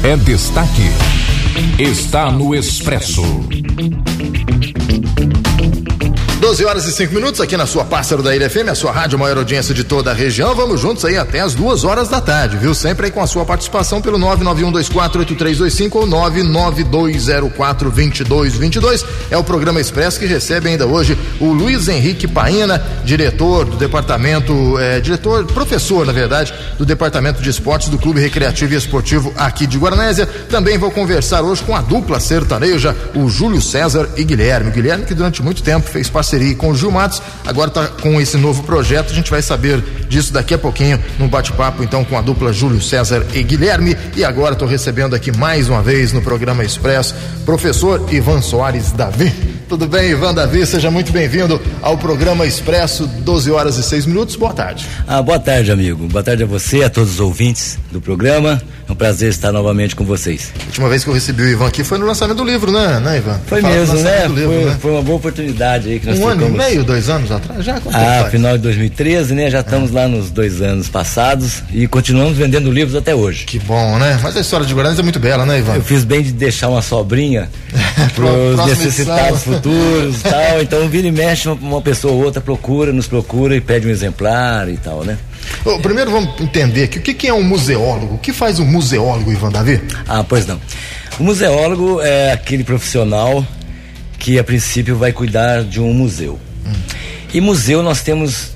é destaque. Está no Expresso. 12h05 aqui na sua Pássaro da Ilha FM, a sua rádio maior audiência de toda a região. Vamos juntos aí até as 2h da tarde, viu? Sempre aí com a sua participação pelo 991248325 ou 992042222. É o programa Expresso que recebe ainda hoje o Luiz Henrique Paina, diretor do departamento, professor, na verdade, do departamento de esportes do Clube Recreativo e Esportivo aqui de Guaranésia. Também vou conversar hoje com a dupla sertaneja, o Júlio César e Guilherme. Guilherme que durante muito tempo fez parceria com o Gil Matos, agora está com esse novo projeto. A gente vai saber disso daqui a pouquinho no bate-papo então com a dupla Júlio César e Guilherme. E agora estou recebendo aqui mais uma vez no programa Expresso professor Ivan Soares Davi. Tudo bem, Ivan Davi? Seja muito bem-vindo ao programa Expresso, 12h06. Boa tarde. Boa tarde, amigo. Boa tarde a você, a todos os ouvintes do programa. É um prazer estar novamente com vocês. A última vez que eu recebi o Ivan aqui foi no lançamento do livro, né Ivan? Foi mesmo, né? Foi uma boa oportunidade aí que nós temos. 1 ano e meio, 2 anos atrás? Já final de 2013, né? Já estamos lá nos 2 anos passados e continuamos vendendo livros até hoje. Que bom, né? Mas a história de Guaranésia é muito bela, né, Ivan? Eu fiz bem de deixar uma sobrinha para os necessitados futuros e tal. Então, vira e mexe, uma pessoa ou outra nos procura e pede um exemplar e tal, né? Primeiro vamos entender aqui o que é um museólogo. O que faz um museólogo, Ivan Davi? Pois não. O museólogo é aquele profissional que a princípio vai cuidar de um museu. E museu nós temos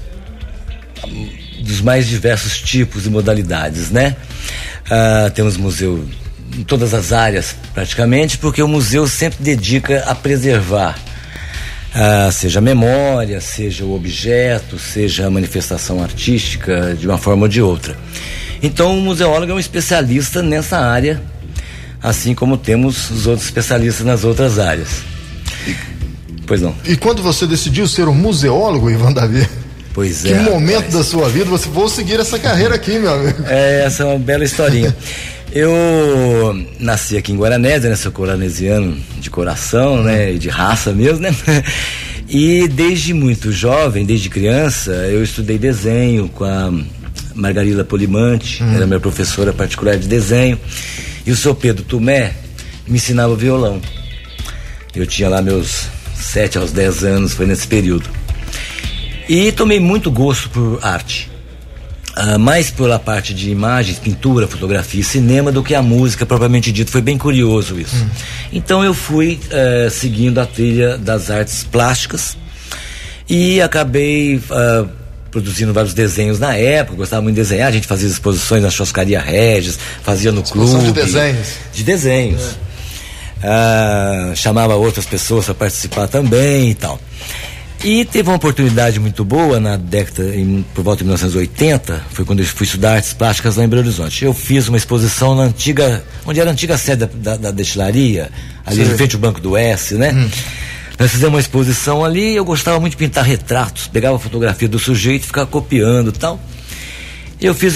dos mais diversos tipos e modalidades, né? Temos museu em todas as áreas praticamente, porque o museu sempre dedica a preservar seja a memória, seja o objeto, seja a manifestação artística de uma forma ou de outra. Então o museólogo é um especialista nessa área, assim como temos os outros especialistas nas outras áreas. Pois não. E quando você decidiu ser um museólogo, Ivan Davi? Pois que momento da sua vida você vou seguir essa carreira aqui, meu amigo? Essa é uma bela historinha. Eu nasci aqui em Guaranésia, né? Sou guaranesiano de coração, né? E de raça mesmo, né? E desde muito jovem, desde criança, eu estudei desenho com a Margarida Polimante, era minha professora particular de desenho. E o seu Pedro Tumé me ensinava violão. Eu tinha lá meus 7 aos 10 anos, foi nesse período. E tomei muito gosto por arte. Mais pela parte de imagens, pintura, fotografia e cinema do que a música propriamente dita. Foi bem curioso isso. Então eu fui seguindo a trilha das artes plásticas e acabei produzindo vários desenhos na época. Gostava muito de desenhar, a gente fazia exposições na Churrascaria Regis, fazia no clube de desenhos. Chamava outras pessoas para participar também e tal. E teve uma oportunidade muito boa na década, por volta de 1980, foi quando eu fui estudar artes plásticas lá em Belo Horizonte. Eu fiz uma exposição na antiga, onde era a antiga sede da destilaria, ali em frente ao Banco do S, né? Nós fizemos uma exposição ali, eu gostava muito de pintar retratos, pegava a fotografia do sujeito e ficava copiando e tal. Eu fiz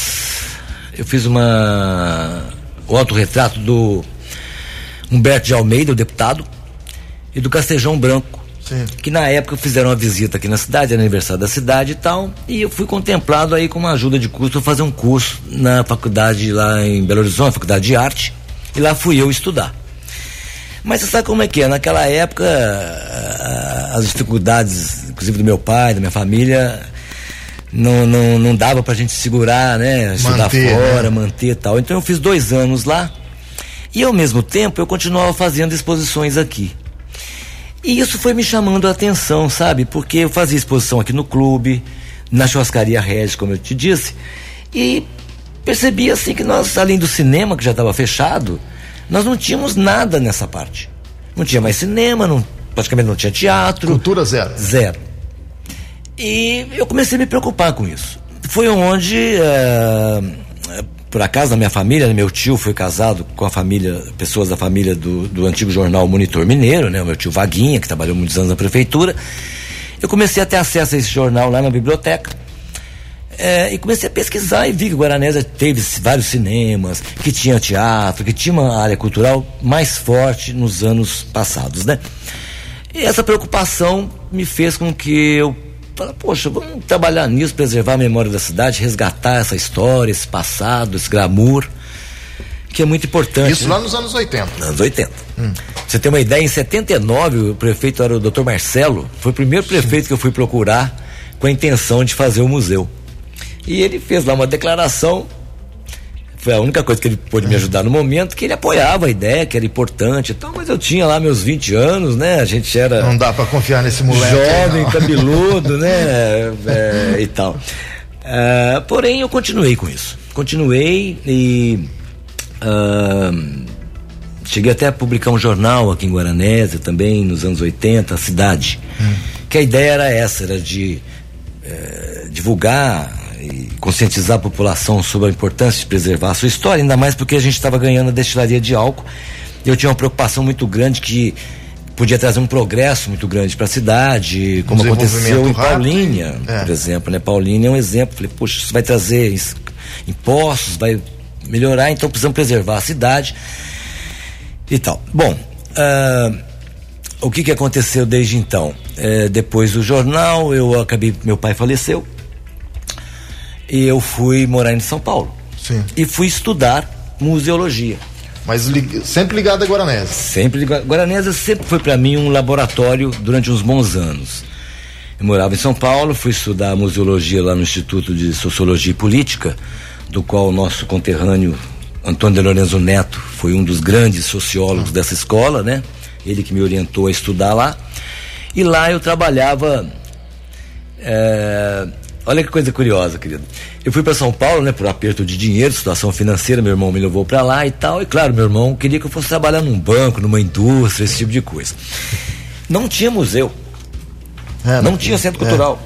o autorretrato do Humberto de Almeida, o deputado, e do Castejão Branco. Sim. Que na época fizeram uma visita aqui na cidade, era aniversário da cidade e tal, e eu fui contemplado aí com uma ajuda de custo, fazer um curso na faculdade lá em Belo Horizonte, faculdade de arte, e lá fui eu estudar. Mas você sabe como é que é? Naquela época, as dificuldades, inclusive do meu pai, da minha família, não dava pra gente segurar, né? Estudar fora, manter e tal. Então eu fiz 2 anos lá, e ao mesmo tempo eu continuava fazendo exposições aqui. E isso foi me chamando a atenção, sabe? Porque eu fazia exposição aqui no clube, na Churrascaria Regis, como eu te disse, e percebi assim que nós, além do cinema, que já estava fechado, nós não tínhamos nada nessa parte. Não tinha mais cinema, praticamente não tinha teatro. Cultura zero. Zero. E eu comecei a me preocupar com isso. Foi onde, por acaso, na minha família, meu tio foi casado com a família, pessoas da família do antigo jornal Monitor Mineiro, né? O meu tio Vaguinha, que trabalhou muitos anos na prefeitura. Eu comecei a ter acesso a esse jornal lá na biblioteca. E comecei a pesquisar e vi que Guaranésia teve vários cinemas, que tinha teatro, que tinha uma área cultural mais forte nos anos passados, né? E essa preocupação me fez com que eu falasse, poxa, vamos trabalhar nisso, preservar a memória da cidade, resgatar essa história, esse passado, esse glamour, que é muito importante. Isso, né? Lá nos anos 80. Anos 80. Você tem uma ideia, em 79 o prefeito era o Dr. Marcelo, foi o primeiro prefeito que eu fui procurar com a intenção de fazer o museu. E ele fez lá uma declaração, foi a única coisa que ele pôde me ajudar no momento, que ele apoiava a ideia, que era importante e tal, mas eu tinha lá meus 20 anos, né? A gente era... Não dá pra confiar nesse moleque. Jovem, cabeludo, né? E tal. Porém, eu continuei com isso. Continuei e cheguei até a publicar um jornal aqui em Guaranésia também, nos anos 80, a Cidade. Que a ideia era essa, era de divulgar e conscientizar a população sobre a importância de preservar a sua história, ainda mais porque a gente estava ganhando a destilaria de álcool. Eu tinha uma preocupação muito grande que podia trazer um progresso muito grande para a cidade, como aconteceu em Paulínia, por exemplo, né? Paulínia é um exemplo. Falei, poxa, isso vai trazer impostos, vai melhorar, então precisamos preservar a cidade e tal. Bom, o que aconteceu desde então? Depois do jornal, meu pai faleceu e eu fui morar em São Paulo. Sim. E fui estudar museologia. Mas sempre ligado a Guaranésia? Sempre ligado. Guaranésia sempre foi para mim um laboratório durante uns bons anos. Eu morava em São Paulo, fui estudar museologia lá no Instituto de Sociologia e Política, do qual o nosso conterrâneo Antônio de Lorenzo Neto foi um dos grandes sociólogos dessa escola, né? Ele que me orientou a estudar lá. E lá eu trabalhava... Olha que coisa curiosa, querido. Eu fui para São Paulo, né, por aperto de dinheiro, situação financeira, meu irmão me levou para lá e tal. E claro, meu irmão queria que eu fosse trabalhar num banco, numa indústria, esse tipo de coisa. Não tinha museu. Não tinha centro cultural.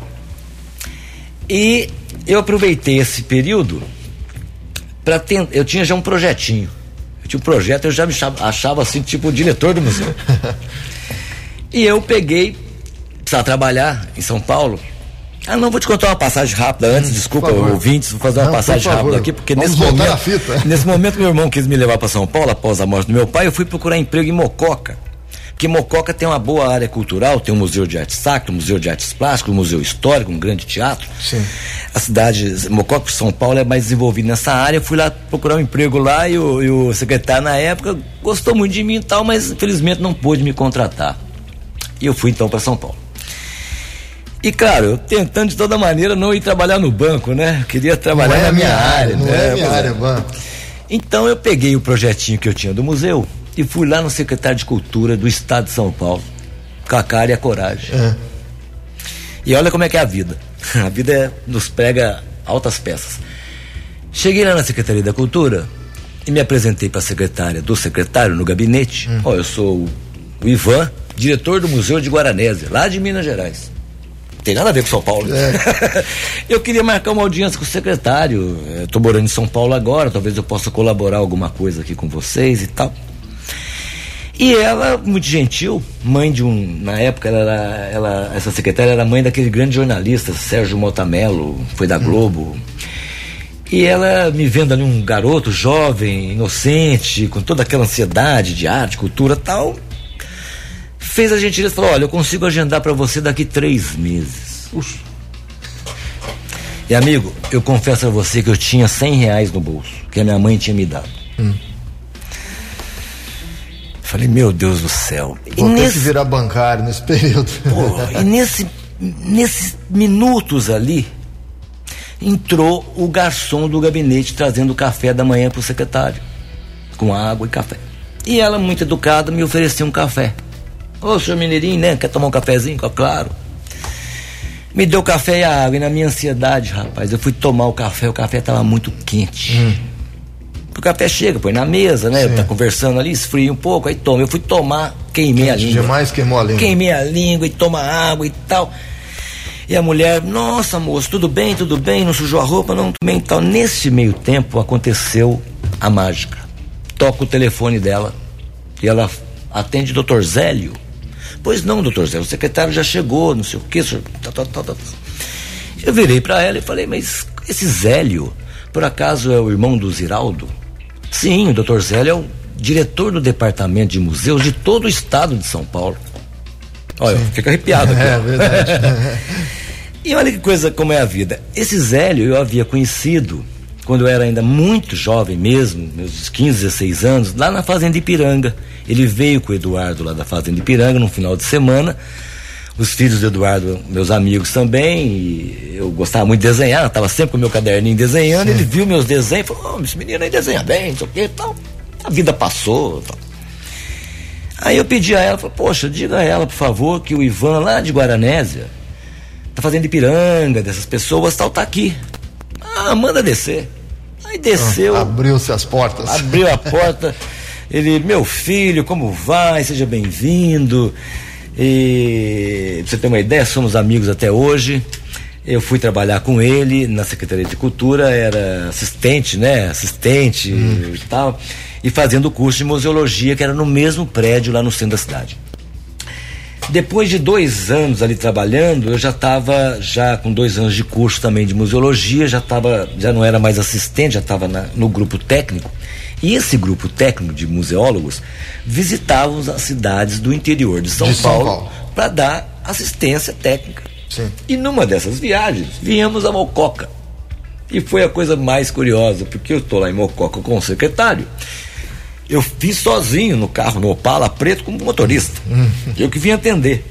E eu aproveitei esse período para tentar. Eu tinha já um projetinho. Eu tinha um projeto, eu já me achava assim, tipo o diretor do museu. E eu precisava trabalhar em São Paulo. Não, vou te contar uma passagem rápida antes, desculpa, ouvintes, vou fazer uma passagem rápida aqui, porque nesse momento meu irmão quis me levar para São Paulo após a morte do meu pai, eu fui procurar emprego em Mococa, porque Mococa tem uma boa área cultural, tem um museu de arte sacra, um museu de artes plásticas, um museu histórico, um grande teatro. Sim. A cidade, Mococa, São Paulo, é mais desenvolvida nessa área. Eu fui lá procurar um emprego lá e o secretário na época gostou muito de mim e tal, mas infelizmente não pôde me contratar. E eu fui então para São Paulo. E claro, eu tentando de toda maneira não ir trabalhar no banco, né? Eu queria trabalhar na minha área. Não é minha área, banco. Então eu peguei o projetinho que eu tinha do museu e fui lá no secretário de Cultura do Estado de São Paulo, com a cara e a coragem. E olha como é que é a vida. A vida nos prega altas peças. Cheguei lá na Secretaria da Cultura e me apresentei para a secretária do secretário no gabinete. Eu sou o Ivan, diretor do Museu de Guaranésia, lá de Minas Gerais. Tem nada a ver com São Paulo. Eu queria marcar uma audiência com o secretário. Estou morando em São Paulo agora, talvez eu possa colaborar alguma coisa aqui com vocês e tal. E ela, muito gentil, mãe de na época, essa secretária era mãe daquele grande jornalista, Sérgio Motamelo, foi da Globo. E ela, me vendo ali um garoto jovem, inocente, com toda aquela ansiedade de arte, cultura e tal, fez a gentileza e falou: olha, eu consigo agendar para você daqui 3 meses. Uxa. E amigo, eu confesso a você que eu tinha R$100 no bolso, que a minha mãe tinha me dado. Falei, meu Deus do céu. Vou ter que virar bancário nesse período. E nesses minutos ali, entrou o garçom do gabinete trazendo o café da manhã pro secretário, com água e café. E ela, muito educada, me ofereceu um café. Ô, senhor Mineirinho, né? Quer tomar um cafezinho? Claro. Me deu café e a água, e na minha ansiedade, rapaz, eu fui tomar o café estava muito quente. O café chega, põe na mesa, né? Tá conversando ali, esfria um pouco, aí toma. Eu fui tomar, queimei a língua. Demais queimou a língua. Queimei a língua e toma água e tal. E a mulher, nossa, moço, tudo bem, não sujou a roupa, não, tudo bem e tal. Nesse meio tempo aconteceu a mágica. Toca o telefone dela e ela atende o Dr. Zélio. Pois não, doutor Zélio, o secretário já chegou, não sei o que. Eu virei para ela e falei, mas esse Zélio, por acaso é o irmão do Ziraldo? Sim, o doutor Zélio é o diretor do departamento de museus de todo o estado de São Paulo. Olha, eu fico arrepiado aqui. É verdade. E olha que coisa como é a vida. Esse Zélio eu havia conhecido quando eu era ainda muito jovem mesmo, meus 15, 16 anos, lá na Fazenda Ipiranga. Ele veio com o Eduardo lá da Fazenda Ipiranga num final de semana. Os filhos do Eduardo, meus amigos também, e eu gostava muito de desenhar, estava sempre com o meu caderninho desenhando. Sim. Ele viu meus desenhos e falou: esse menino aí desenha bem, não sei o que, tal. A vida passou, tal. Aí eu pedi a ela, falei: poxa, diga a ela, por favor, que o Ivan lá de Guaranésia tá fazendo Ipiranga, dessas pessoas, tal, tá aqui. Ah, manda descer. Aí desceu. Abriu-se as portas. Abriu a porta. Ele: meu filho, como vai? Seja bem-vindo. E pra você ter uma ideia, somos amigos até hoje. Eu fui trabalhar com ele na Secretaria de Cultura, era assistente e tal, e fazendo o curso de museologia, que era no mesmo prédio lá no centro da cidade. Depois de 2 anos ali trabalhando, eu já estava com 2 anos de curso também de museologia, já não era mais assistente, já estava no grupo técnico. E esse grupo técnico de museólogos visitavam as cidades do interior de São Paulo para dar assistência técnica. Sim. E numa dessas viagens, viemos a Mococa. E foi a coisa mais curiosa, porque eu estou lá em Mococa com o secretário. Eu fiz sozinho no carro, no Opala preto, como motorista. Eu que vim atender.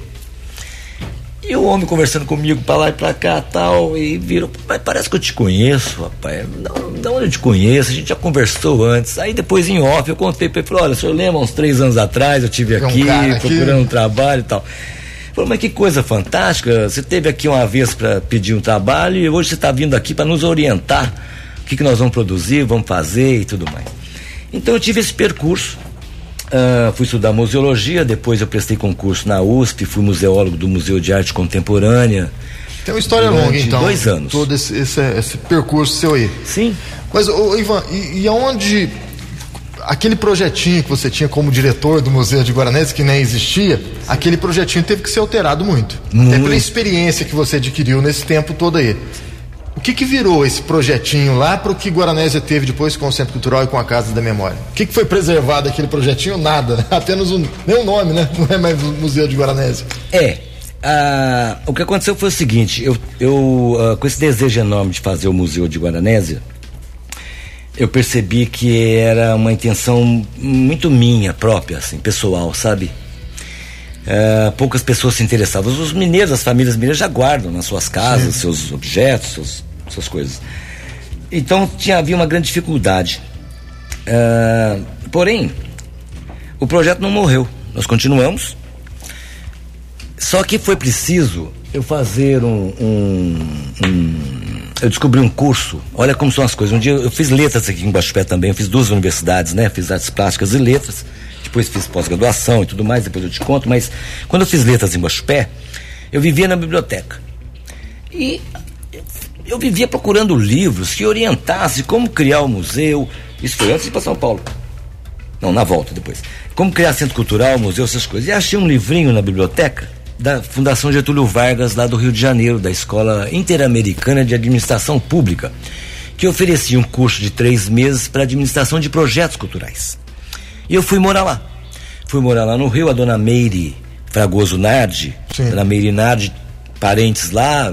E o homem conversando comigo pra lá e pra cá, tal, e virou: mas parece que eu te conheço, rapaz. Não, onde eu te conheço, a gente já conversou antes. Aí depois em off eu contei pra ele: falei: olha, o senhor lembra, uns 3 anos atrás eu estive aqui, procurando um trabalho e tal. Falei: mas que coisa fantástica, você esteve aqui uma vez para pedir um trabalho e hoje você está vindo aqui para nos orientar o que nós vamos produzir, vamos fazer e tudo mais. Então eu tive esse percurso. Fui estudar museologia, depois eu prestei concurso na USP, fui museólogo do Museu de Arte Contemporânea. Tem uma história longa, então. 2 anos. Todo esse percurso seu aí. Sim. Mas, Ivan, e aonde aquele projetinho que você tinha como diretor do Museu de Guaranésia, que nem existia, sim, aquele projetinho teve que ser alterado muito. Até pela experiência que você adquiriu nesse tempo todo aí. O que virou esse projetinho lá para o que Guaranésia teve depois com o Centro Cultural e com a Casa da Memória? O que foi preservado daquele projetinho? Nada, apenas nem o nome, né? Não é mais o Museu de Guaranésia. O que aconteceu foi o seguinte: eu com esse desejo enorme de fazer o Museu de Guaranésia, eu percebi que era uma intenção muito minha própria, assim, pessoal, sabe? Poucas pessoas se interessavam. Os mineiros, as famílias mineiras já guardam nas suas casas, sim, seus objetos, suas coisas. Então havia uma grande dificuldade. Porém, o projeto não morreu. Nós continuamos. Só que foi preciso eu fazer eu descobri um curso. Olha como são as coisas. Um dia eu fiz letras aqui em Guaxupé também. Eu fiz 2 universidades, né? Fiz artes plásticas e letras. Depois fiz pós-graduação e tudo mais, depois eu te conto. Mas quando eu fiz letras em Guaxupé, eu vivia na biblioteca. E eu vivia procurando livros que orientassem como criar o museu. Isso foi antes de ir para São Paulo. Não, na volta depois. Como criar centro cultural, museu, essas coisas. E achei um livrinho na biblioteca da Fundação Getúlio Vargas, lá do Rio de Janeiro, da Escola Interamericana de Administração Pública, que oferecia um curso de 3 meses para administração de projetos culturais. E eu fui morar lá. Fui morar lá no Rio, a dona Meire Fragoso Nardi, dona Meire Nardi, parentes lá,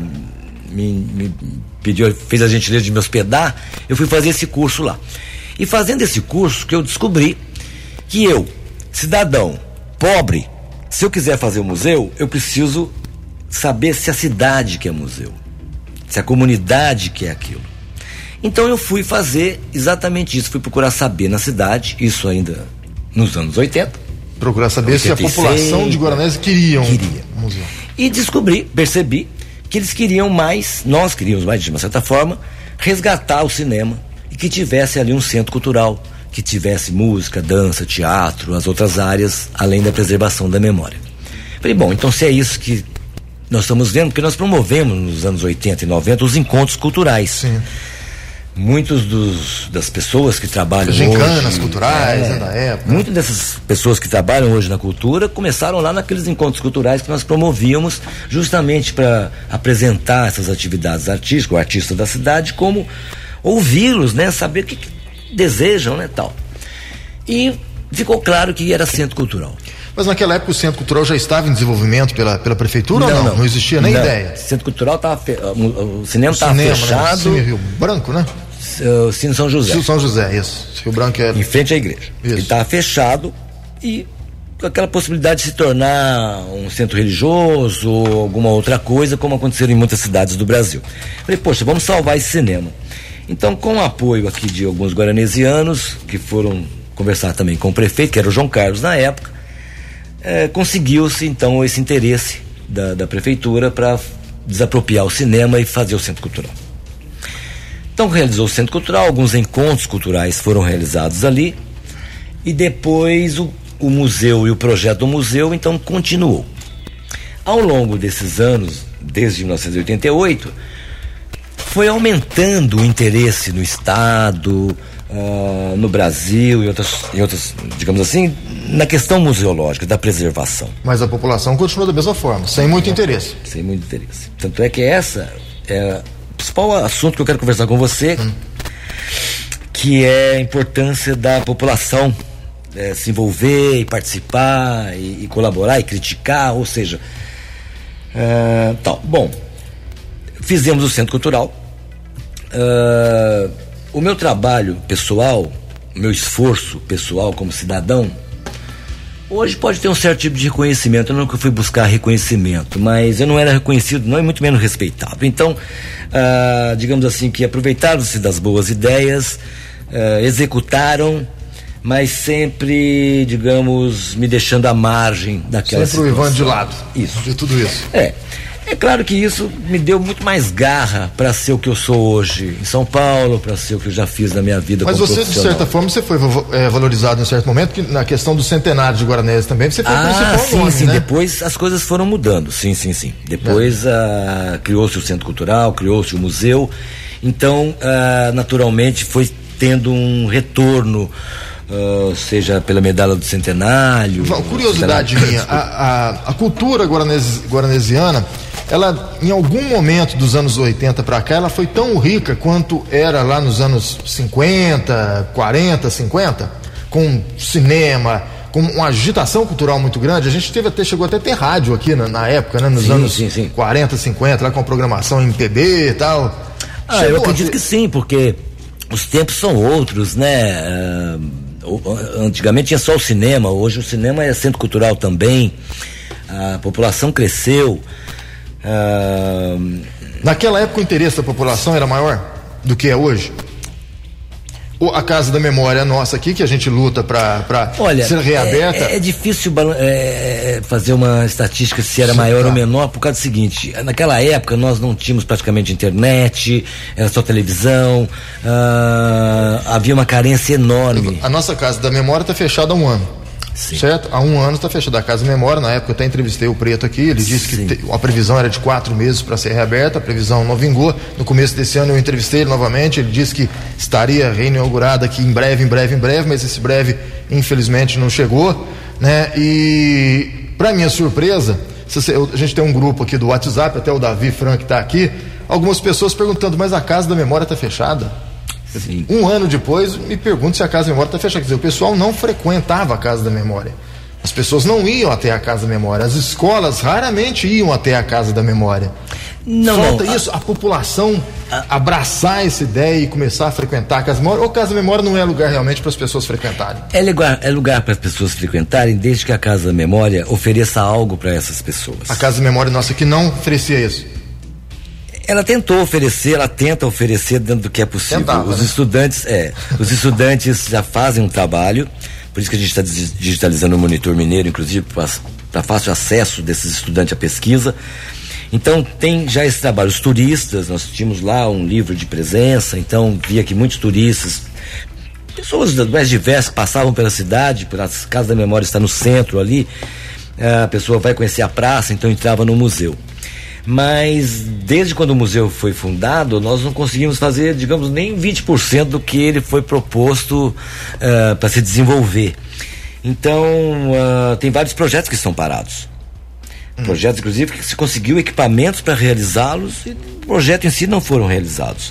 me pediu, fez a gentileza de me hospedar. Eu fui fazer esse curso lá. E fazendo esse curso que eu descobri que eu, cidadão pobre, se eu quiser fazer um museu, eu preciso saber se a cidade quer museu, se a comunidade quer aquilo. Então eu fui fazer exatamente isso, fui procurar saber na cidade, isso ainda nos anos 80. Procurar saber 86, se a população de Guaranésia queria um museu. E percebi que eles queriam mais, nós queríamos mais, de uma certa forma, resgatar o cinema e que tivesse ali um centro cultural, que tivesse música, dança, teatro, as outras áreas, além da preservação da memória. Falei: bom, então se é isso que nós estamos vendo, porque nós promovemos nos anos 80 e 90 os encontros culturais. Sim. Muitos das pessoas que trabalham gincanas hoje, culturais, na época. Muitas dessas pessoas que trabalham hoje na cultura começaram lá naqueles encontros culturais que nós promovíamos justamente para apresentar essas atividades artísticas, o artista da cidade, como ouvi-los, né, saber o que desejam, né, tal. E ficou claro que era centro cultural. Mas naquela época o Centro Cultural já estava em desenvolvimento pela prefeitura ou não? Não existia nem ideia. O Centro Cultural estava o cinema estava fechado. Né? Cine Rio Branco, né? Cine São José. São José, isso. Rio Branco em frente à igreja. Isso. Ele estava fechado e com aquela possibilidade de se tornar um centro religioso ou alguma outra coisa, como aconteceu em muitas cidades do Brasil. Falei, poxa, vamos salvar esse cinema. Então, com o apoio aqui de alguns guaranesianos, que foram conversar também com o prefeito, que era o João Carlos na época, conseguiu-se então esse interesse da prefeitura para desapropriar o cinema e fazer o centro cultural. Então realizou o centro cultural, alguns encontros culturais foram realizados ali e depois o museu e o projeto do museu então continuou. Ao longo desses anos, desde 1988, foi aumentando o interesse no estado, no Brasil e outras, digamos assim, na questão museológica, da preservação. Mas a população continua da mesma forma, sem muito interesse. Sem muito interesse. Tanto é que essa é o principal assunto que eu quero conversar com você, que é a importância da população se envolver e participar e colaborar e criticar, ou seja, bom, fizemos o Centro Cultural. O meu trabalho pessoal, o meu esforço pessoal como cidadão, hoje pode ter um certo tipo de reconhecimento. Eu nunca fui buscar reconhecimento, mas eu não era reconhecido, não, e muito menos respeitado. Então, digamos assim, que aproveitaram-se das boas ideias, executaram, mas sempre, digamos, me deixando à margem daquela situação. Sempre o Ivan de lado. Isso. De tudo isso. É claro que isso me deu muito mais garra para ser o que eu sou hoje em São Paulo, para ser o que eu já fiz na minha vida como profissional. Mas você, de certa forma, você foi valorizado em certo momento, que na questão do centenário de Guaranésia também, você foi o principal nome, sim, né? Depois as coisas foram mudando, sim. Depois criou-se o Centro Cultural, criou-se o museu, então naturalmente foi tendo um retorno, seja pela medalha do centenário. Curiosidade minha, a cultura guaranesiana, ela em algum momento dos anos 80 para cá, ela foi tão rica quanto era lá nos anos 50, 40, 50, com cinema, com uma agitação cultural muito grande. A gente chegou até a ter rádio aqui na época, né? Nos anos 40, 50, lá com a programação MPB e tal. Eu acredito que sim, porque os tempos são outros, né? Antigamente tinha só o cinema, hoje o cinema é centro cultural também, a população cresceu. Naquela época o interesse da população era maior do que é hoje? A Casa da Memória nossa aqui, que a gente luta para ser reaberta. É difícil fazer uma estatística se era maior ou menor, por causa do seguinte: naquela época nós não tínhamos praticamente internet, era só televisão, havia uma carência enorme. A nossa Casa da Memória está fechada há um ano. Sim. Certo? Há um ano está fechada a Casa da Memória. Na época eu até entrevistei o Preto aqui, ele disse que a previsão era de 4 meses para ser reaberta, a previsão não vingou. No começo desse ano eu entrevistei ele novamente, ele disse que estaria reinaugurada aqui em breve, mas esse breve infelizmente não chegou, né? E para minha surpresa, a gente tem um grupo aqui do WhatsApp, até o Davi Frank está aqui, algumas pessoas perguntando, mas a Casa da Memória está fechada? Sim. Um ano depois me pergunto se a Casa da Memória está fechada. Quer dizer, o pessoal não frequentava a Casa da Memória, as pessoas não iam até a Casa da Memória, as escolas raramente iam até a Casa da Memória. Falta isso, a população abraçar essa ideia e começar a frequentar a Casa da Memória, ou a Casa da Memória não é lugar realmente para as pessoas frequentarem? É lugar para as pessoas frequentarem, desde que a Casa da Memória ofereça algo para essas pessoas. A Casa da Memória nossa que não oferecia isso? Ela tentou oferecer, ela tenta oferecer dentro do que é possível. Tentava, os estudantes já fazem um trabalho, por isso que a gente está digitalizando o Monitor Mineiro, inclusive para fácil acesso desses estudantes à pesquisa. Então tem já esse trabalho. Os turistas, nós tínhamos lá um livro de presença, então via que muitos turistas, pessoas mais diversas que passavam pela cidade, a Casa da Memória está no centro ali, a pessoa vai conhecer a praça, então entrava no museu. Mas desde quando o museu foi fundado, nós não conseguimos fazer, digamos, nem 20% do que ele foi proposto para se desenvolver. Então, tem vários projetos que estão parados. Projetos, inclusive, que se conseguiu equipamentos para realizá-los e o projeto em si não foram realizados.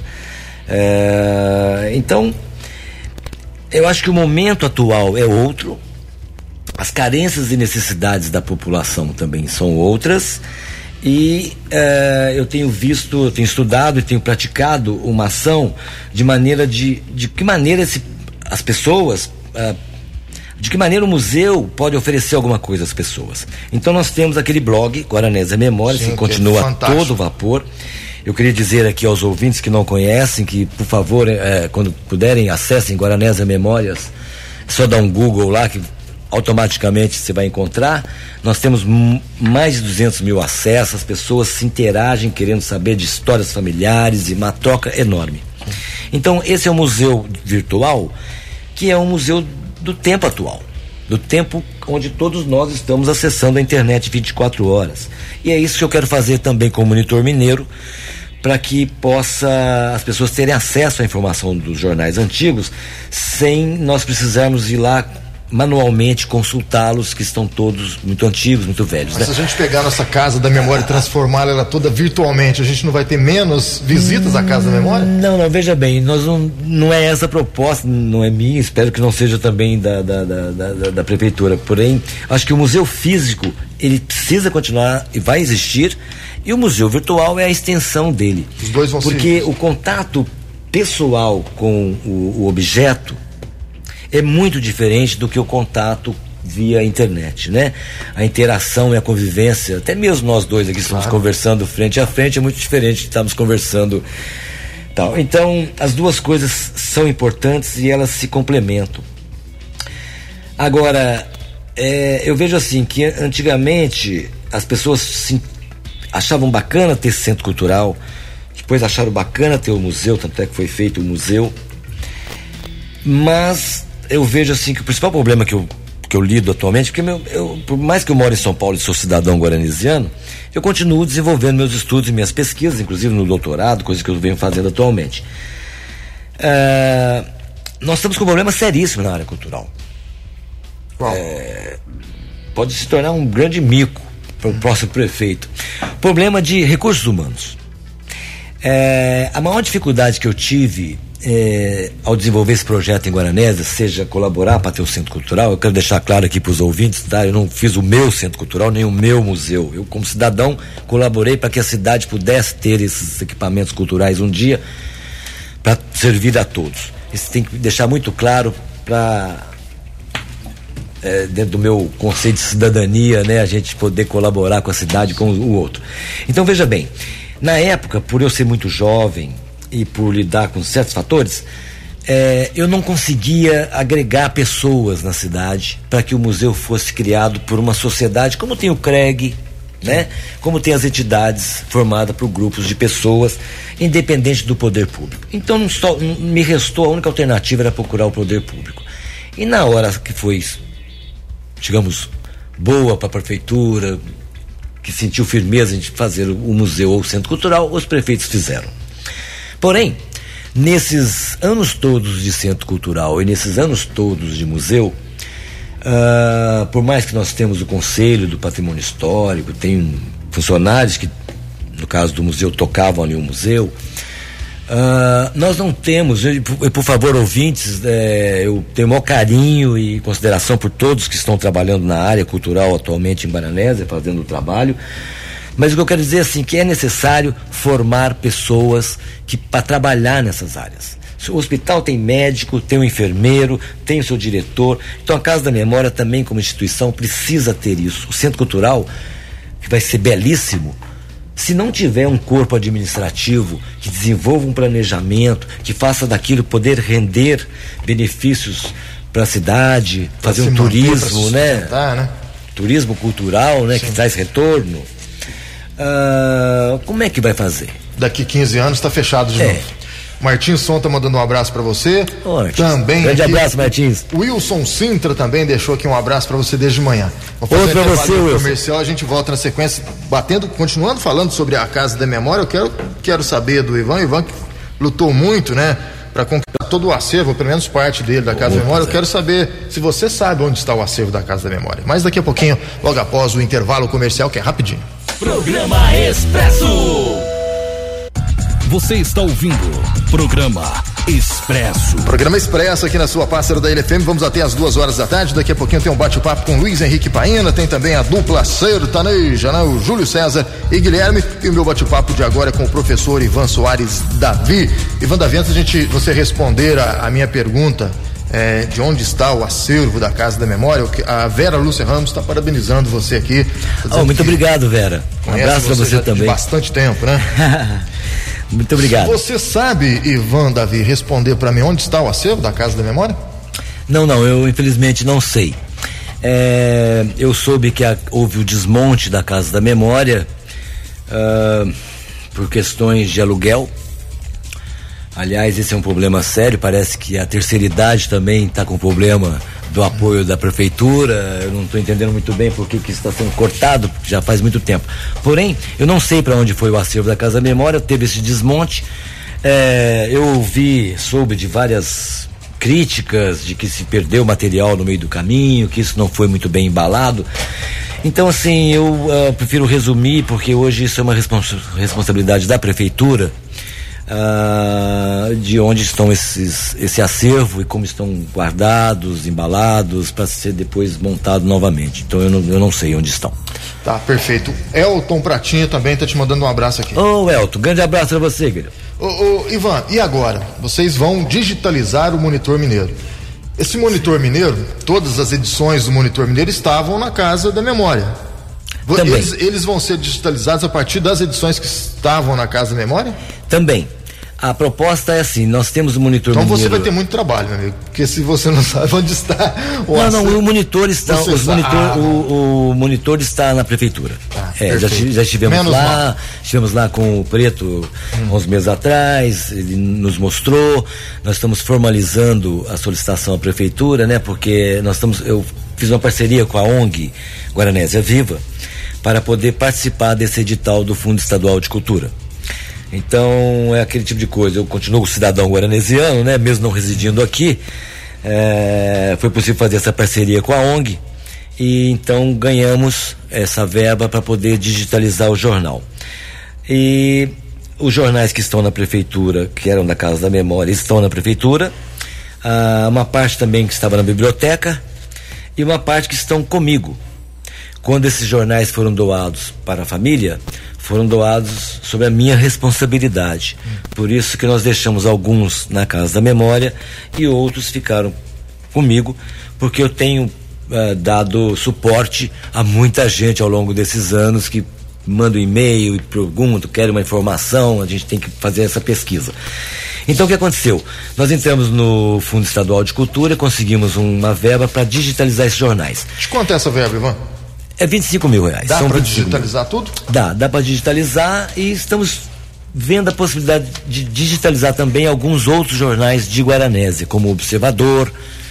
Então, eu acho que o momento atual é outro, as carências e necessidades da população também são outras. E eu tenho estudado e tenho praticado uma ação de maneira de que maneira as pessoas, de que maneira o museu pode oferecer alguma coisa às pessoas. Então nós temos aquele blog Guaranésia Memórias, que continua a todo vapor. Eu queria dizer aqui aos ouvintes que não conhecem, que por favor, quando puderem, acessem Guaranésia Memórias. É só dar um Google lá que automaticamente você vai encontrar. Nós temos mais de 200 mil acessos, as pessoas se interagem querendo saber de histórias familiares e uma troca enorme. Então esse é um museu virtual que é um museu do tempo atual, do tempo onde todos nós estamos acessando a internet 24 horas. E é isso que eu quero fazer também com o Monitor Mineiro, para que as pessoas terem acesso à informação dos jornais antigos sem nós precisarmos ir lá manualmente consultá-los, que estão todos muito antigos, muito velhos. Mas se a gente pegar nossa Casa da Memória e transformá-la ela toda virtualmente, a gente não vai ter menos visitas à Casa da Memória? Não, veja bem, não é essa a proposta, não é minha, espero que não seja também da prefeitura, porém, acho que o museu físico, ele precisa continuar e vai existir, e o museu virtual é a extensão dele. Os dois vão porque o contato pessoal com o objeto é muito diferente do que o contato via internet, né? A interação e a convivência, até mesmo nós dois aqui estamos conversando frente a frente, é muito diferente de estarmos conversando tal. Então, as duas coisas são importantes e elas se complementam. Agora, eu vejo assim, que antigamente as pessoas achavam bacana ter centro cultural, depois acharam bacana ter o museu, tanto é que foi feito o museu, mas eu vejo assim que o principal problema que eu lido atualmente, porque por mais que eu moro em São Paulo e sou cidadão guaranesiano, eu continuo desenvolvendo meus estudos e minhas pesquisas, inclusive no doutorado, coisa que eu venho fazendo atualmente. Nós estamos com um problema seríssimo na área cultural. Qual? Pode se tornar um grande mico para o próximo prefeito. Problema de recursos humanos. A maior dificuldade que eu tive ao desenvolver esse projeto em Guaranésia, seja colaborar para ter o centro cultural, eu quero deixar claro aqui para os ouvintes, tá? Eu não fiz o meu centro cultural, nem o meu museu. Eu, como cidadão, colaborei para que a cidade pudesse ter esses equipamentos culturais um dia para servir a todos. Isso tem que deixar muito claro dentro do meu conceito de cidadania, né? A gente poder colaborar com a cidade, com o outro. Então, veja bem, na época, por eu ser muito jovem e por lidar com certos fatores, eu não conseguia agregar pessoas na cidade para que o museu fosse criado por uma sociedade, como tem o CREG, né? Como tem as entidades formadas por grupos de pessoas, independente do poder público. Então me restou, a única alternativa era procurar o poder público. E na hora que foi, digamos, boa para a prefeitura, que sentiu firmeza de fazer o museu ou o centro cultural, os prefeitos fizeram. Porém, nesses anos todos de centro cultural e nesses anos todos de museu, por mais que nós temos o Conselho do Patrimônio Histórico, tem funcionários que, no caso do museu, tocavam ali o museu, nós não temos, por favor, ouvintes, eu tenho o maior carinho e consideração por todos que estão trabalhando na área cultural atualmente em Guaranésia, fazendo o trabalho, mas o que eu quero dizer assim, que é necessário formar pessoas para trabalhar nessas áreas. O hospital tem médico, tem um enfermeiro, tem o seu diretor, então a Casa da Memória também, como instituição, precisa ter isso. O Centro Cultural, que vai ser belíssimo, se não tiver um corpo administrativo que desenvolva um planejamento, que faça daquilo poder render benefícios para a cidade, fazer um turismo, né? Turismo cultural, né? Que traz retorno. Como é que vai fazer? Daqui 15 anos está fechado de novo. Martins Som tá mandando um abraço para você. Também. Grande abraço, Martins. Wilson Sintra também deixou aqui um abraço para você desde manhã. Outro para você, Wilson. Comercial, a gente volta na sequência, continuando falando sobre a Casa da Memória. Eu quero saber do Ivan que lutou muito, né, para conquistar todo o acervo, pelo menos parte dele da Casa da Memória. Eu quero saber se você sabe onde está o acervo da Casa da Memória. Mas daqui a pouquinho, logo após o intervalo comercial, que é rapidinho. Programa Expresso. Você está ouvindo programa Expresso. Programa Expresso aqui na sua parceira da LFM. Vamos até às 2h da tarde. Daqui a pouquinho tem um bate-papo com Luiz Henrique Paina. Tem também a dupla sertaneja, né? O Júlio César e Guilherme. E o meu bate-papo de agora é com o professor Ivan Soares Davi. Ivan Davi, antes de você responder a minha pergunta, de onde está o acervo da Casa da Memória, a Vera Lúcia Ramos está parabenizando você aqui. Muito obrigado, Vera. Um abraço para você também. De bastante tempo, né? Muito obrigado. Você sabe, Ivan Davi, responder para mim onde está o acervo da Casa da Memória? Não, eu infelizmente não sei. Eu soube que houve o desmonte da Casa da Memória por questões de aluguel. Aliás, esse é um problema sério. Parece que a terceira idade também está com problema do apoio da prefeitura. Eu não estou entendendo muito bem por que está sendo cortado, porque já faz muito tempo. Porém, eu não sei para onde foi o acervo da Casa da Memória. Teve esse desmonte. Eu soube de várias críticas de que se perdeu material no meio do caminho, que isso não foi muito bem embalado. Então, assim, eu prefiro resumir, porque hoje isso é uma responsabilidade da prefeitura. De onde estão esse acervo e como estão guardados, embalados, para ser depois montado novamente. Então eu não sei onde estão. Tá, perfeito. Elton Pratinha também está te mandando um abraço aqui. Elton, grande abraço para você, querido. Ivan, e agora? Vocês vão digitalizar o Monitor Mineiro. Esse Monitor Mineiro, todas as edições do Monitor Mineiro estavam na Casa da Memória. Eles vão ser digitalizados a partir das edições que estavam na Casa da Memória? Também. A proposta é assim, nós temos o Monitor Mineiro. Então você vai ter muito trabalho, meu amigo, porque se você não sabe onde está o monitor está, o monitor está na prefeitura. Já estivemos lá, estivemos lá com o Preto uns meses atrás, ele nos mostrou, nós estamos formalizando a solicitação à prefeitura, né, porque eu fiz uma parceria com a ONG Guaranésia Viva para poder participar desse edital do Fundo Estadual de Cultura. Então é aquele tipo de coisa. Eu continuo cidadão guaranesiano, né? Mesmo não residindo aqui, foi possível fazer essa parceria com a ONG e então ganhamos essa verba para poder digitalizar o jornal. E os jornais que estão na prefeitura, que eram da Casa da Memória, estão na prefeitura. Uma parte também que estava na biblioteca e uma parte que estão comigo. Quando esses jornais foram doados para a família, foram doados sob a minha responsabilidade. Por isso que nós deixamos alguns na Casa da Memória e outros ficaram comigo, porque eu tenho dado suporte a muita gente ao longo desses anos que manda um e-mail e pergunta, quer uma informação, a gente tem que fazer essa pesquisa. Então o que aconteceu? Nós entramos no Fundo Estadual de Cultura e conseguimos uma verba para digitalizar esses jornais. De quanto é essa verba, Ivan? É R$25 mil. Dá para digitalizar tudo? Dá para digitalizar e estamos vendo a possibilidade de digitalizar também alguns outros jornais de Guaranésia, como o Observador.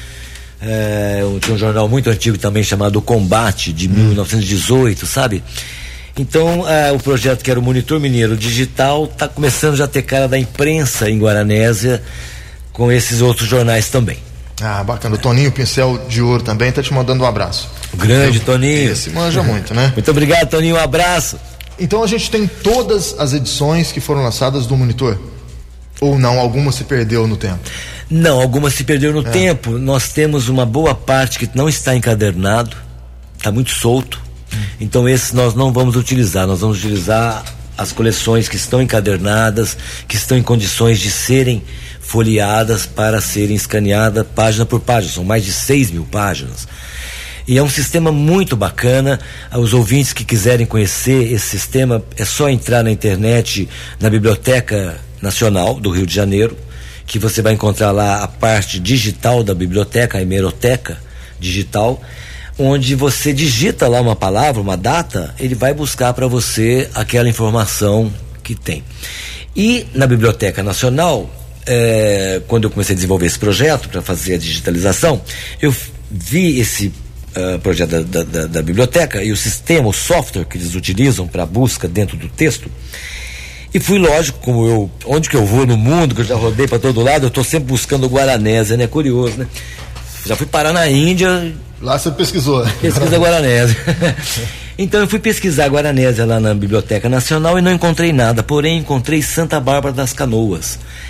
Tem um jornal muito antigo também chamado Combate, de 1918, sabe? Então, o projeto que era o Monitor Mineiro Digital está começando já a ter cara da imprensa em Guaranésia com esses outros jornais também. Bacana. O Toninho Pincel de Ouro também está te mandando um abraço. Grande Toninho. Esse manja muito, né? Muito obrigado, Toninho, um abraço. Então a gente tem todas as edições que foram lançadas do Monitor? Ou não? Alguma se perdeu no tempo? Não, algumas se perderam no tempo. Nós temos uma boa parte que não está encadernado, está muito solto. Então esses nós não vamos utilizar. Nós vamos utilizar as coleções que estão encadernadas, que estão em condições de serem folheadas para serem escaneadas página por página. São mais de 6 mil páginas. E é um sistema muito bacana. Os ouvintes que quiserem conhecer esse sistema, é só entrar na internet, na Biblioteca Nacional do Rio de Janeiro, que você vai encontrar lá a parte digital da biblioteca, a hemeroteca digital, onde você digita lá uma palavra, uma data, ele vai buscar para você aquela informação que tem. E na Biblioteca Nacional, quando eu comecei a desenvolver esse projeto para fazer a digitalização, eu vi esse projeto da biblioteca e o sistema, o software que eles utilizam para busca dentro do texto, e fui, lógico, onde que eu vou no mundo, que eu já rodei para todo lado, eu estou sempre buscando Guaranésia, né? Curioso, né? Já fui parar na Índia. Lá você pesquisou. Pesquisa Guaranésia. Então eu fui pesquisar Guaranésia lá na Biblioteca Nacional e não encontrei nada, porém encontrei Santa Bárbara das Canoas.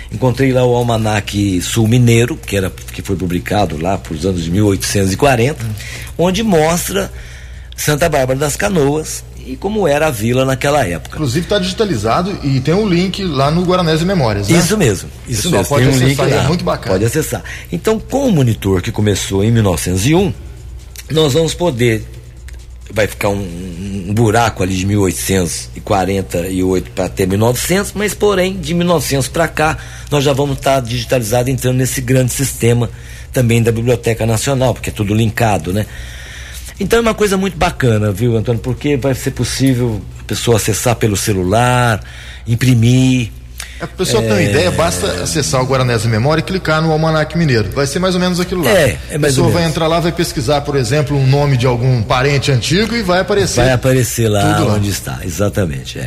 encontrei lá o Almanaque Sul Mineiro, que foi publicado lá por os anos de 1840, onde mostra Santa Bárbara das Canoas e como era a vila naquela época. Inclusive está digitalizado e tem um link lá no Guaranés e Memórias, né? Isso mesmo. Pode tem um acessar, link lá. é muito bacana. Pode acessar. Então, com o monitor que começou em 1901, nós vamos poder, vai ficar um buraco ali de 1848 para até 1900, mas porém de 1900 para cá nós já vamos estar digitalizado, entrando nesse grande sistema também da Biblioteca Nacional, porque é tudo linkado, né? Então é uma coisa muito bacana, viu, Antônio? Porque vai ser possível a pessoa acessar pelo celular, imprimir. A pessoa ter uma ideia, basta acessar o Guaranés e Memória e clicar no Almanaque Mineiro. Vai ser mais ou menos aquilo lá. A pessoa vai entrar lá, vai pesquisar, por exemplo, um nome de algum parente antigo e vai aparecer. Vai aparecer lá onde está, exatamente.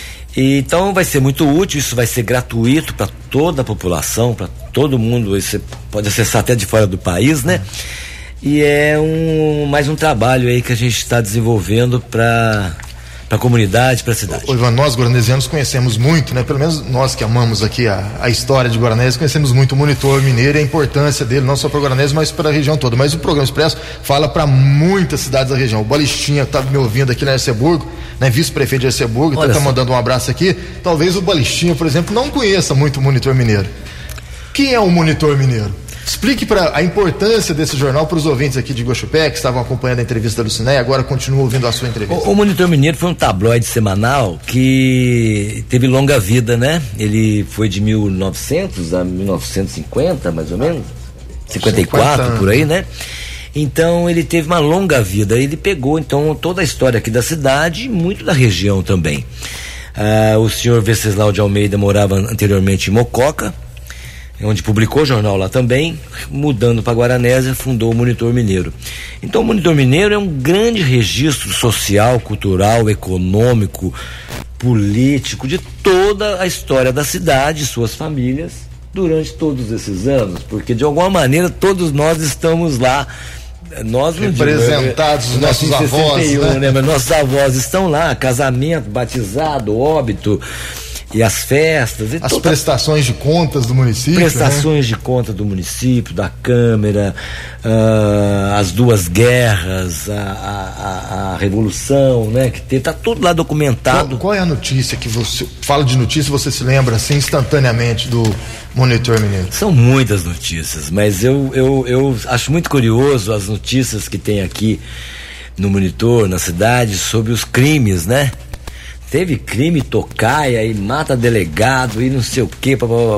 Então vai ser muito útil, isso vai ser gratuito para toda a população, para todo mundo. Você pode acessar até de fora do país, né? E é mais um trabalho aí que a gente está desenvolvendo para a comunidade, para a cidade. Ô Ivan, nós guaranesianos conhecemos muito, né? Pelo menos nós que amamos aqui a história de Guaranés, conhecemos muito o Monitor Mineiro e a importância dele, não só para Guaranés, mas para a região toda. Mas o Programa Expresso fala para muitas cidades da região. O Balistinha está me ouvindo aqui na Erceburgo, né? Vice-prefeito de Erceburgo, está mandando um abraço aqui. Talvez o Balistinha, por exemplo, não conheça muito o Monitor Mineiro. Quem é o Monitor Mineiro? Explique a importância desse jornal para os ouvintes aqui de Guaxupé, que estavam acompanhando a entrevista da Luciné e agora continuam ouvindo a sua entrevista. O Monitor Mineiro foi um tabloide semanal que teve longa vida, né? Ele foi de 1900 a 1950, mais ou menos, 54, por aí, né? Então ele teve uma longa vida. Ele pegou então toda a história aqui da cidade e muito da região também. O senhor Venceslau de Almeida morava anteriormente em Mococa, onde publicou o jornal lá também, mudando para Guaranésia, fundou o Monitor Mineiro. Então o Monitor Mineiro é um grande registro social, cultural, econômico, político, de toda a história da cidade e suas famílias durante todos esses anos, porque de alguma maneira todos nós estamos lá, nós representados, os nossos avós, 61, né? Mas nossos avós estão lá, casamento, batizado, óbito, e as festas. As prestações de contas do município. Prestações de conta do município, da Câmara, as duas guerras, a Revolução, né? Que está tudo lá documentado. Qual é a notícia que você fala de notícia, você se lembra assim instantaneamente do Monitor Mineiro? São muitas notícias, mas eu acho muito curioso as notícias que tem aqui no Monitor, na cidade, sobre os crimes, né? Teve crime, tocaia e mata delegado e não sei o que,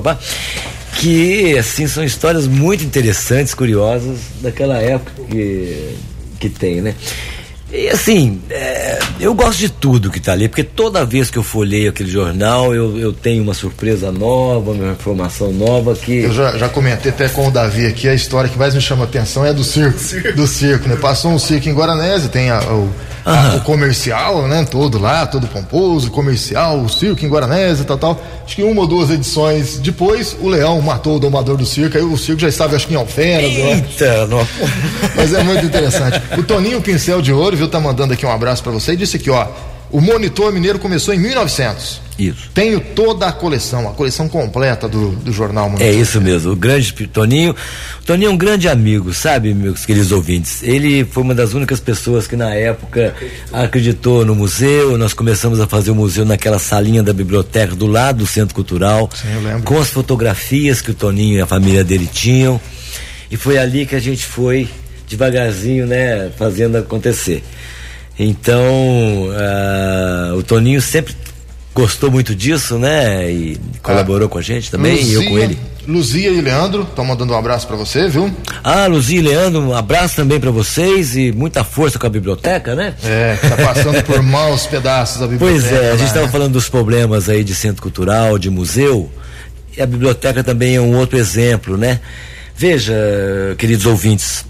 que assim são histórias muito interessantes, curiosas daquela época que tem, né? E assim, eu gosto de tudo que tá ali, porque toda vez que eu folheio aquele jornal eu tenho uma surpresa nova, uma informação nova que... Eu já comentei até com o Davi aqui, a história que mais me chama a atenção é a do circo, né? Passou um circo em Guaranésia, tem o comercial, né? Todo lá, todo pomposo, comercial, o circo em Guaranésia, tal. Acho que uma ou duas edições depois, o leão matou o domador do circo, aí o circo já estava, acho que em Alfenas. Eita, né? Mas é muito interessante. O Toninho Pincel de Ouro, viu, tá mandando aqui um abraço pra você e disse aqui, ó, o Monitor Mineiro começou em 1900. Isso. Tenho toda a coleção completa do jornal Monitor. É isso mesmo, o grande Toninho. O Toninho é um grande amigo, sabe, meus queridos ouvintes? Ele foi uma das únicas pessoas que na época acreditou no museu. Nós começamos a fazer o museu naquela salinha da biblioteca do lado do Centro Cultural. Sim, eu lembro. Com as fotografias que o Toninho e a família dele tinham. E foi ali que a gente foi devagarzinho, né, fazendo acontecer. Então, o Toninho sempre gostou muito disso, né? E colaborou com a gente também, Luzia, e eu com ele. Luzia e Leandro estão mandando um abraço pra você, viu? Luzia e Leandro, um abraço também pra vocês e muita força com a biblioteca, né? Tá passando por maus pedaços a biblioteca. Pois a gente estava falando dos problemas aí de centro cultural, de museu, e a biblioteca também é um outro exemplo, né? Veja, queridos ouvintes,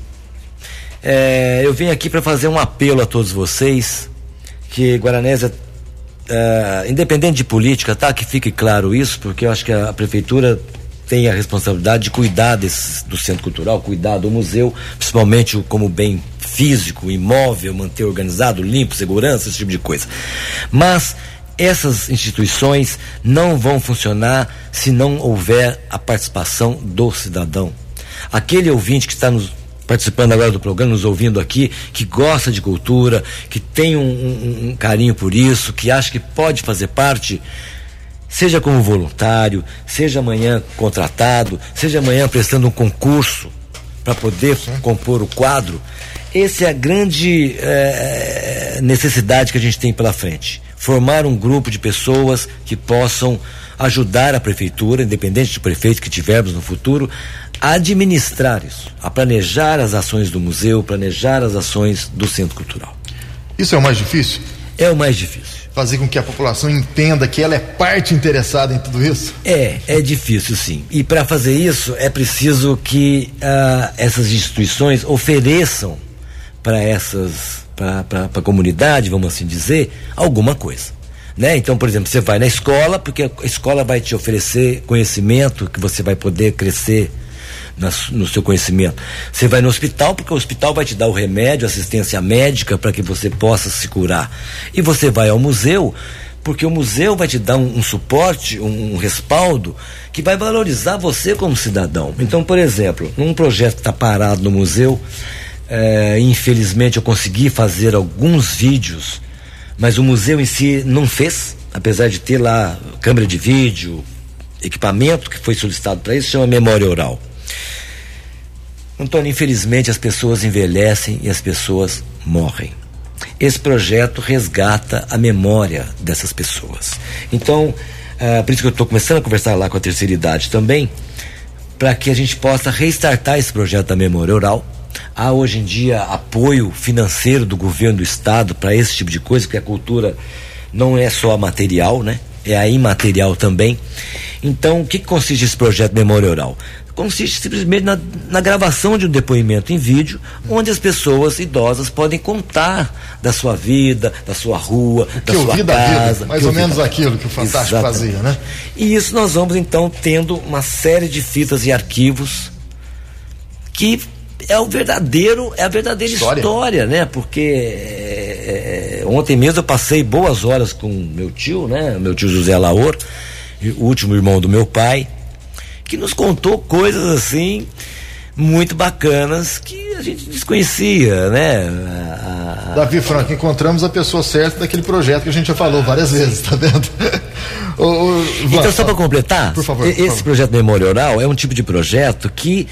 eu vim aqui para fazer um apelo a todos vocês, que Guaranésia, independente de política, tá? Que fique claro isso, porque eu acho que a prefeitura tem a responsabilidade de cuidar do centro cultural, cuidar do museu, principalmente como bem físico, imóvel, manter organizado, limpo, segurança, esse tipo de coisa. Mas essas instituições não vão funcionar se não houver a participação do cidadão. Aquele ouvinte que está participando agora do programa, nos ouvindo aqui, que gosta de cultura, que tem um carinho por isso, que acha que pode fazer parte, seja como voluntário, seja amanhã contratado, seja amanhã prestando um concurso para poder compor o quadro. Essa é a grande necessidade que a gente tem pela frente. Formar um grupo de pessoas que possam ajudar a prefeitura, independente do prefeito que tivermos no futuro, a administrar isso, a planejar as ações do museu, planejar as ações do Centro Cultural. Isso é o mais difícil? É o mais difícil. Fazer com que a população entenda que ela é parte interessada em tudo isso? É difícil, sim. E para fazer isso é preciso que essas instituições ofereçam para a comunidade, vamos assim dizer, alguma coisa, né? Então, por exemplo, você vai na escola, porque a escola vai te oferecer conhecimento, que você vai poder crescer no seu conhecimento. Você vai no hospital, porque o hospital vai te dar o remédio, assistência médica para que você possa se curar. E você vai ao museu, porque o museu vai te dar um suporte, um respaldo que vai valorizar você como cidadão. Então, por exemplo, um projeto que está parado no museu, infelizmente eu consegui fazer alguns vídeos, mas o museu em si não fez, apesar de ter lá câmera de vídeo, equipamento que foi solicitado para isso, chama memória oral. Antônio, infelizmente as pessoas envelhecem e as pessoas morrem. Esse projeto resgata a memória dessas pessoas. Então, por isso que eu estou começando a conversar lá com a terceira idade também, para que a gente possa restartar esse projeto da memória oral. Há hoje em dia apoio financeiro do governo do estado para esse tipo de coisa, porque a cultura não é só material, né? É a imaterial também. Então, o que consiste esse projeto Memória Oral? Consiste simplesmente na gravação de um depoimento em vídeo, onde as pessoas idosas podem contar da sua vida, da sua rua, da sua casa. Mais ou menos aquilo que o Fantástico fazia, né? E isso nós vamos então tendo uma série de fitas e arquivos que é a verdadeira história, né? Porque ontem mesmo eu passei boas horas com meu tio, né? Meu tio José Laor, o último irmão do meu pai, que nos contou coisas assim muito bacanas que a gente desconhecia, né? Davi Franco, encontramos a pessoa certa daquele projeto que a gente já falou várias vezes, tá vendo? Então, só para completar, por favor, esse projeto Memória Oral é um tipo de projeto que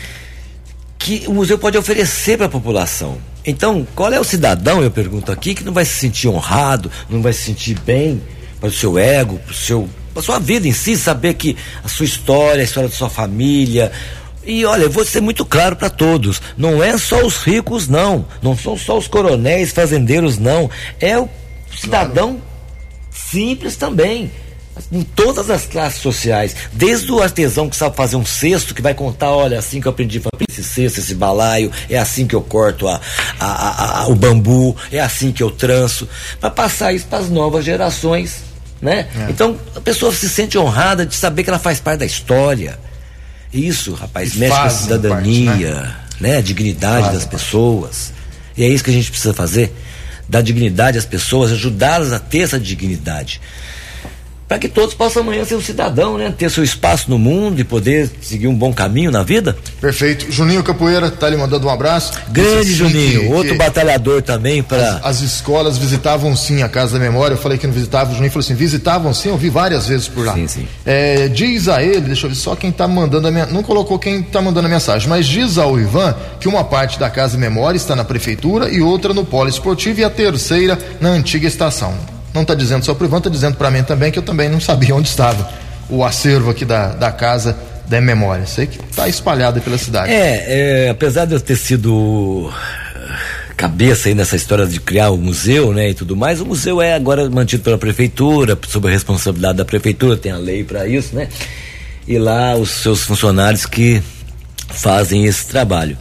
o museu pode oferecer para a população. Então, qual é o cidadão, eu pergunto aqui, que não vai se sentir honrado, não vai se sentir bem para o seu ego, para a sua vida em si, saber que a sua história, a história da sua família. E olha, eu vou ser muito claro para todos, não é só os ricos, não são só os coronéis, fazendeiros, não, é o cidadão simples também, em todas as classes sociais, desde o artesão que sabe fazer um cesto, que vai contar, olha, assim que eu aprendi a fazer esse cesto, esse balaio, é assim que eu corto o bambu, é assim que eu tranço, para passar isso para as novas gerações, né? Então a pessoa se sente honrada de saber que ela faz parte da história. Isso, rapaz, mexe com a cidadania, né? A dignidade das pessoas. E é isso que a gente precisa fazer, dar dignidade às pessoas, ajudá-las a ter essa dignidade, para que todos possam amanhã ser um cidadão, né? Ter seu espaço no mundo e poder seguir um bom caminho na vida. Perfeito. Juninho Capoeira tá lhe mandando um abraço. Grande Juninho, outro batalhador também para... As escolas visitavam sim a Casa da Memória, eu falei que não visitava, o Juninho falou assim, visitavam sim, eu vi várias vezes por lá. Sim. Diz a ele, deixa eu ver só quem tá mandando não colocou quem tá mandando a mensagem, mas diz ao Ivan que uma parte da Casa da Memória está na prefeitura e outra no polo esportivo e a terceira na antiga estação. Não está dizendo só para o Ivan, está dizendo para mim também, que eu também não sabia onde estava o acervo aqui da Casa da Memória. Sei que está espalhado pela cidade. Apesar de eu ter sido cabeça aí nessa história de criar o museu, né, e tudo mais, o museu é agora mantido pela prefeitura, sob a responsabilidade da prefeitura, tem a lei para isso, né? E lá os seus funcionários que fazem esse trabalho.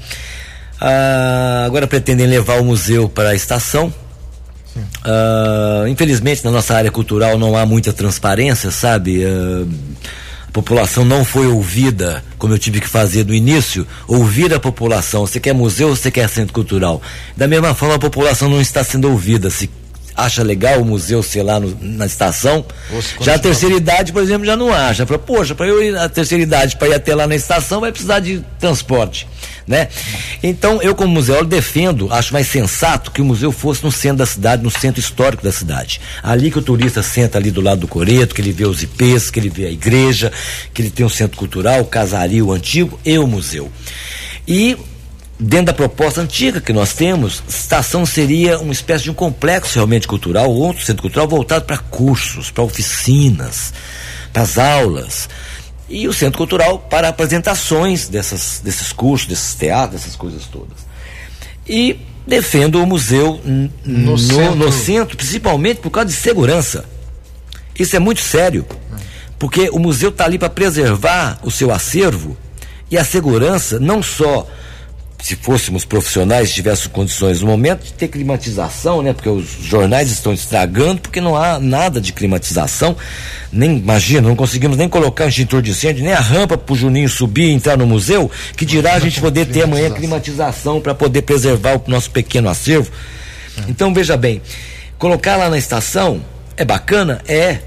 Agora pretendem levar o museu para a estação. Infelizmente na nossa área cultural não há muita transparência, sabe? A população não foi ouvida, como eu tive que fazer no início, ouvir a população. Você quer museu, você quer centro cultural. Da mesma forma a população não está sendo ouvida. Se acha legal o museu ser lá na estação. Já a terceira idade, por exemplo, já não acha. Fala, poxa, para eu ir na terceira idade, para ir até lá na estação, vai precisar de transporte, né? Então, eu como museólogo defendo, acho mais sensato que o museu fosse no centro da cidade, no centro histórico da cidade. Ali que o turista senta ali do lado do coreto, que ele vê os ipês, que ele vê a igreja, que ele tem um centro cultural, o casario antigo e o museu. E dentro da proposta antiga que nós temos, estação seria uma espécie de um complexo realmente cultural, outro centro cultural voltado para cursos, para oficinas, para as aulas, e o centro cultural para apresentações desses cursos, desses teatros, dessas coisas todas. E defendo o museu no centro, principalmente por causa de segurança. Isso é muito sério, porque o museu está ali para preservar o seu acervo, e a segurança não só, se fôssemos profissionais, tivéssemos condições no momento de ter climatização, né? Porque os jornais estão estragando, porque não há nada de climatização, nem imagina, não conseguimos nem colocar um extintor de incêndio, nem a rampa para o Juninho subir e entrar no museu, que dirá a gente poder ter amanhã climatização para poder preservar o nosso pequeno acervo. Então veja bem, colocar lá na estação é bacana?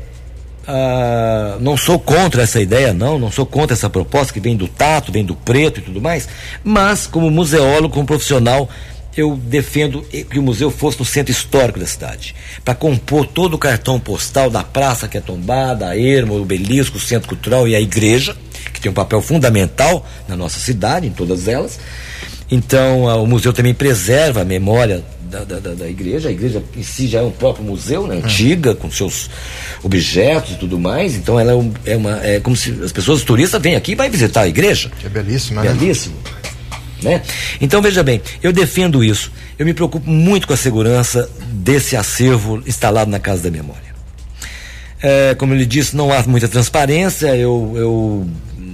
Não sou contra essa ideia, não sou contra essa proposta que vem do Tato, vem do Preto e tudo mais, mas como museólogo, como profissional, eu defendo que o museu fosse no centro histórico da cidade, para compor todo o cartão postal da praça que é tombada, a erma, o obelisco, o centro cultural e a igreja, que tem um papel fundamental na nossa cidade, em todas elas. Então o museu também preserva a memória da igreja. A igreja em si já é um próprio museu, né? Antiga, com seus objetos e tudo mais. Então ela é como se as pessoas, os turistas, vêm aqui e vai visitar a igreja. Que é belíssima, belíssimo, né? Então veja bem, eu defendo isso. Eu me preocupo muito com a segurança desse acervo instalado na Casa da Memória. Como ele disse, não há muita transparência. Eu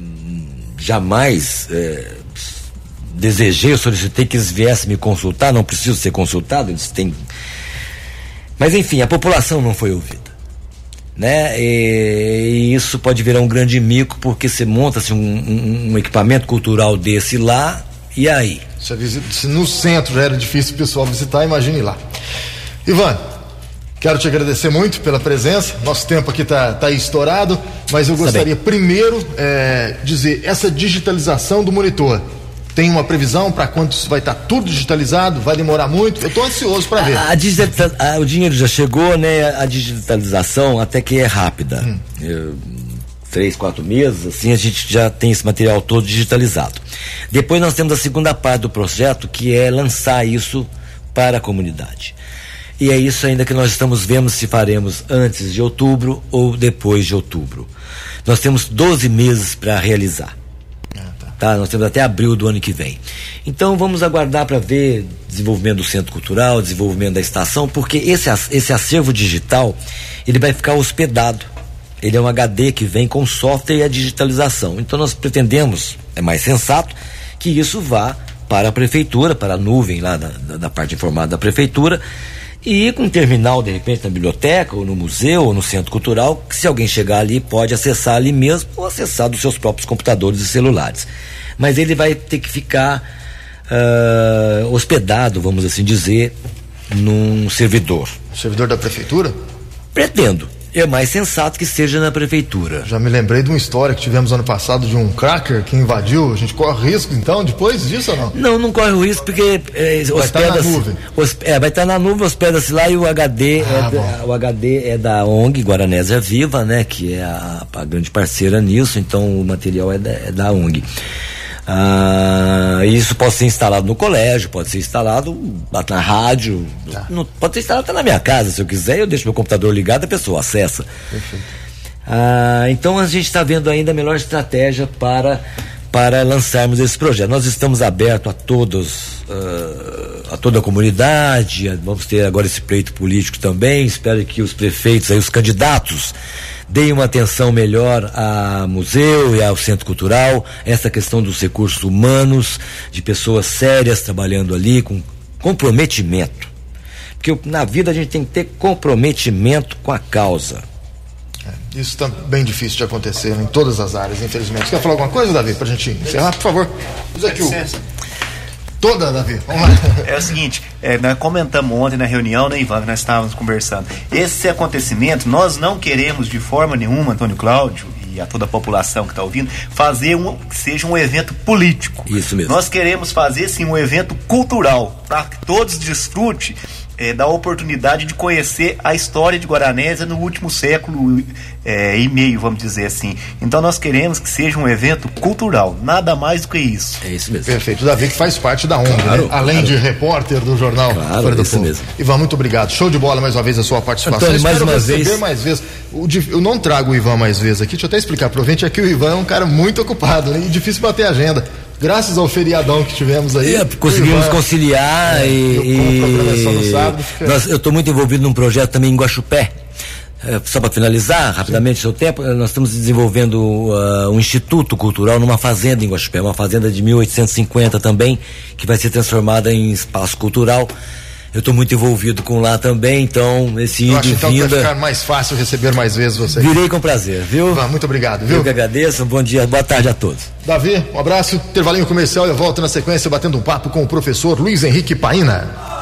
jamais desejei, eu solicitei que eles viessem me consultar, não preciso ser consultado, eles têm. Mas enfim, a população não foi ouvida, né? E isso pode virar um grande mico, porque você monta-se um equipamento cultural desse lá, e aí? Se no centro já era difícil o pessoal visitar, imagine lá. Ivan, quero te agradecer muito pela presença. Nosso tempo aqui tá estourado, mas eu gostaria primeiro dizer, essa digitalização do monitor, tem uma previsão para quando isso vai estar tudo digitalizado? Vai demorar muito? Eu estou ansioso para ver. O dinheiro já chegou, né? A digitalização até que é rápida. 3, 4 meses, assim, a gente já tem esse material todo digitalizado. Depois nós temos a segunda parte do projeto, que é lançar isso para a comunidade. E é isso ainda que nós estamos vendo se faremos antes de outubro ou depois de outubro. Nós temos 12 meses para realizar. Tá, nós temos até abril do ano que vem. Então vamos aguardar para ver desenvolvimento do centro cultural, desenvolvimento da estação, porque esse acervo digital, ele vai ficar hospedado. Ele é um HD que vem com software e a digitalização. Então nós pretendemos, é mais sensato, que isso vá para a prefeitura, para a nuvem lá da parte informada da prefeitura, e com um terminal, de repente, na biblioteca, ou no museu, ou no centro cultural, que se alguém chegar ali, pode acessar ali mesmo, ou acessar dos seus próprios computadores e celulares. Mas ele vai ter que ficar hospedado, vamos assim dizer, num servidor. Servidor da prefeitura? Pretendo. É mais sensato que seja na prefeitura. Já me lembrei de uma história que tivemos ano passado de um cracker que invadiu. A gente corre risco então depois disso ou não? Não corre o risco porque vai estar na nuvem. Vai estar na nuvem, hospeda-se lá, e o HD é da ONG Guaranésia Viva, né? Que é a grande parceira nisso, então o material é da ONG. Isso pode ser instalado no colégio, pode ser instalado na rádio, pode ser instalado até na minha casa, se eu quiser, eu deixo meu computador ligado, a pessoa acessa. Perfeito. Então a gente está vendo ainda a melhor estratégia para lançarmos esse projeto. Nós estamos abertos a toda a comunidade, vamos ter agora esse pleito político também, espero que os prefeitos, aí, os candidatos, deem uma atenção melhor ao museu e ao centro cultural, essa questão dos recursos humanos, de pessoas sérias trabalhando ali com comprometimento, porque na vida a gente tem que ter comprometimento com a causa. Isso está bem difícil de acontecer em todas as áreas, infelizmente. Você quer falar alguma coisa, Davi, para a gente encerrar, por favor? Toda, Davi. Vamos lá. É o seguinte, nós comentamos ontem na reunião, né, Ivan, que nós estávamos conversando. Esse acontecimento, nós não queremos de forma nenhuma, Antônio Cláudio, e a toda a população que está ouvindo, fazer que seja um evento político. Isso mesmo. Nós queremos fazer, sim, um evento cultural, para que todos desfrutem da oportunidade de conhecer a história de Guaranésia no último século e meio, vamos dizer assim. Então nós queremos que seja um evento cultural, nada mais do que isso. É isso mesmo. Perfeito. O Davi que faz parte da ONG, claro, né? Além de repórter do jornal. Claro, do isso Povo. mesmo. Ivan, muito obrigado. Show de bola mais uma vez a sua participação. Antônio, mais uma vez. Mais vezes. Eu não trago o Ivan mais vezes aqui, deixa eu até explicar pro ouvinte, é que o Ivan é um cara muito ocupado, né? E difícil bater agenda. Graças ao feriadão que tivemos aí. Conseguimos conciliar eu estou muito envolvido num projeto também em Guaxupé. Só para finalizar rapidamente o seu tempo, nós estamos desenvolvendo um instituto cultural numa fazenda em Guaxupé, uma fazenda de 1850 também, que vai ser transformada em espaço cultural. Eu estou muito envolvido com lá também, então esse ida e vinda. Vai ficar mais fácil receber mais vezes você. Virei com prazer, viu? Muito obrigado, viu? Eu que agradeço, bom dia, boa tarde a todos. Davi, um abraço, intervalinho comercial, eu volto na sequência batendo um papo com o professor Luiz Henrique Paina.